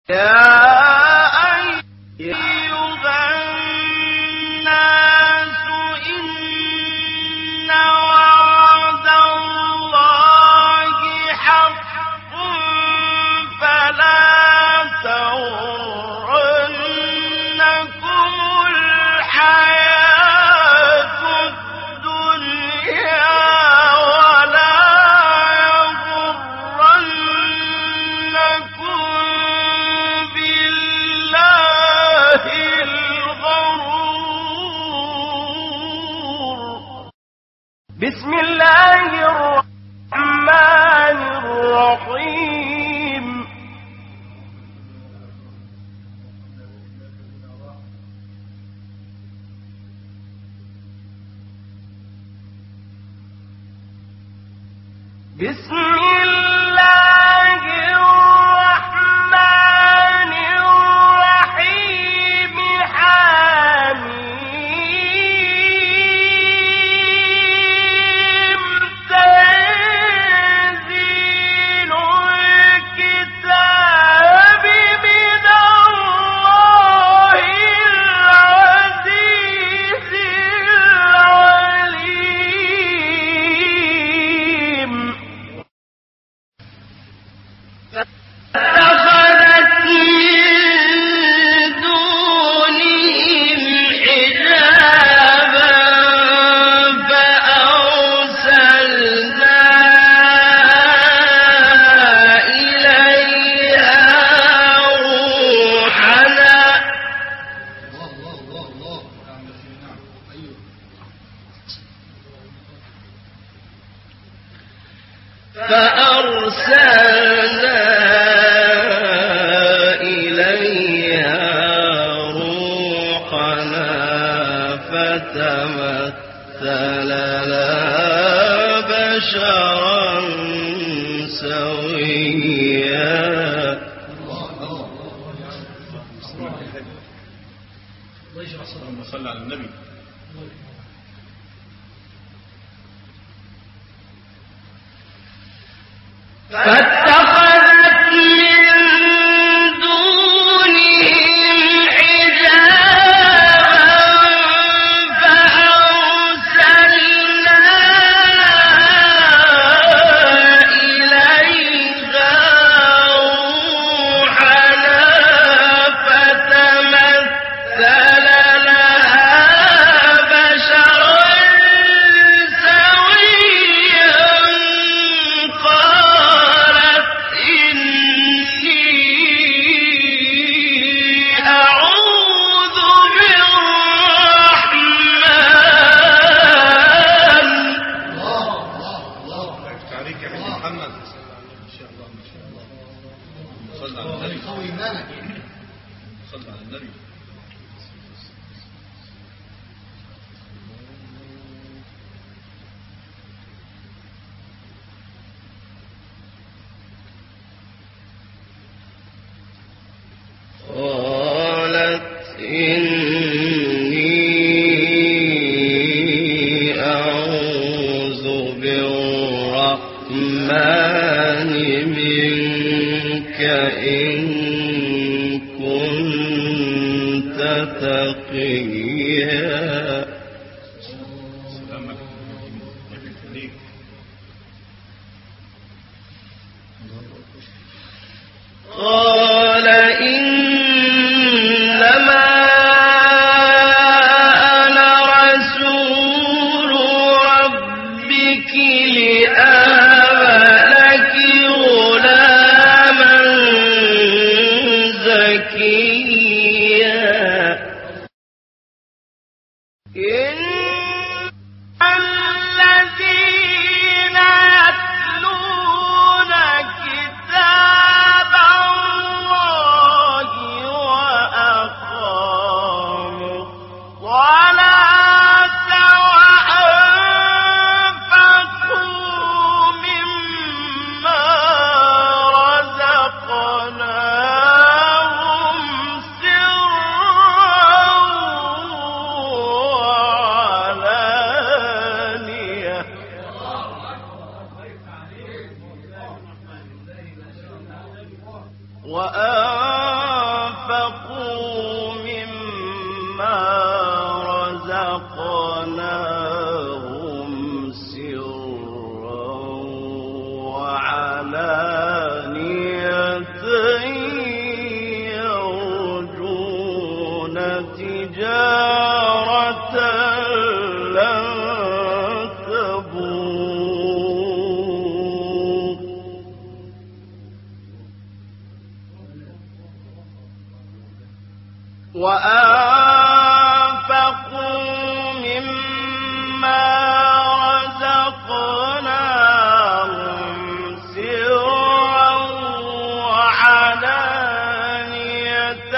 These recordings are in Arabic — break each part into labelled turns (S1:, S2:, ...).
S1: بسم الله الرحمن الرحيم. بسم الله الرحمن الرحيم. حميم تنزيل الكتاب من الله العزيز العليم. فاتخذت من دونهم حجابا فأرسلنا إليها روحنا فتمثل لها بشرا سويا.
S2: اللهم صل على النبي.
S1: فاتخذت من دونهم حجابا فأرسلنا إليها روحنا فتمثل لها بشرا سويا. قالت إني أعوذ بالرحمن.
S2: عليك يا محمد. ما شاء الله ما شاء الله. صل على النبي. صل على النبي.
S1: قالت إني أعوذ بالرحمن منك إن كنت تقيا.
S2: سلامك عليك.
S1: قال إنما أنا رسول ربك لأهب لك غلاما زكيا. إن الذين يتلون كتاب الله وأقاموا الصلاة وأنفقوا مما رزقناهم وأنفقوا مما رزقناهم سرا وعلانية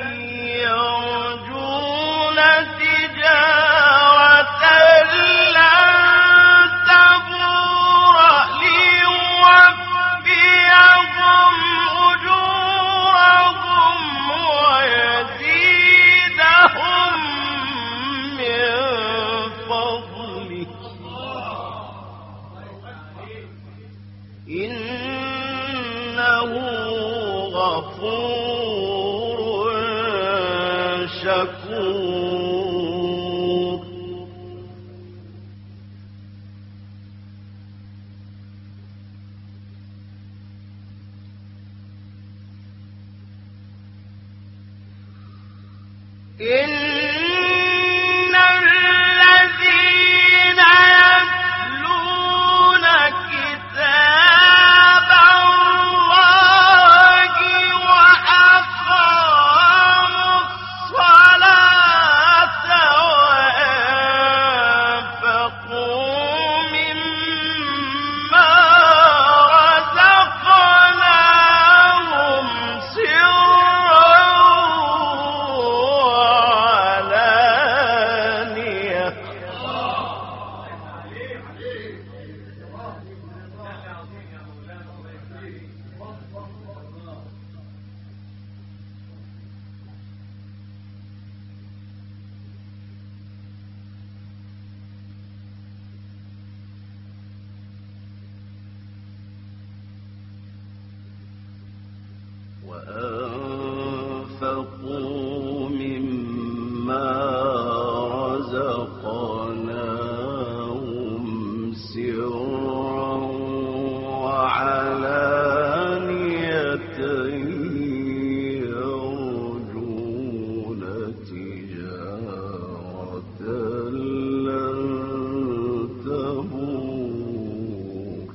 S1: يرجون تجارة لن تبور ليوفيهم أجورهم ويزيدهم من فضله إنه غفور شكور. إن الذين يتلون كتاب الله وأقاموا الصلاة وأنفقوا مما رزقناهم سرا وعلانية وأنفقوا مما رزقناهم سرا وعلانية يرجون تجارة لن تبور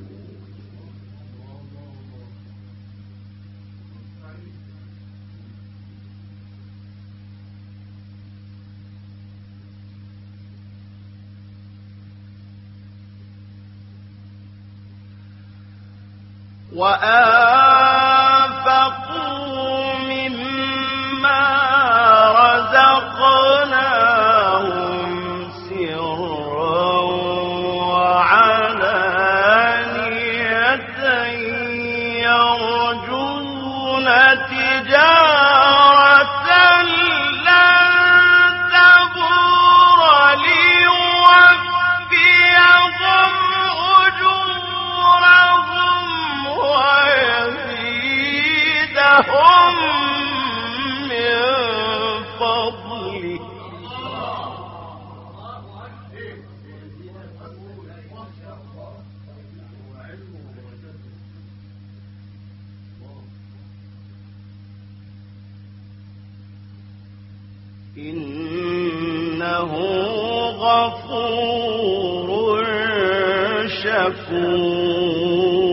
S1: وأنفقوا مما رزقناهم سرا وعلانية يرجون تجارة لن تبور ليوفيهم أجورهم ويزيدهم من فضله إنه غفور شكور.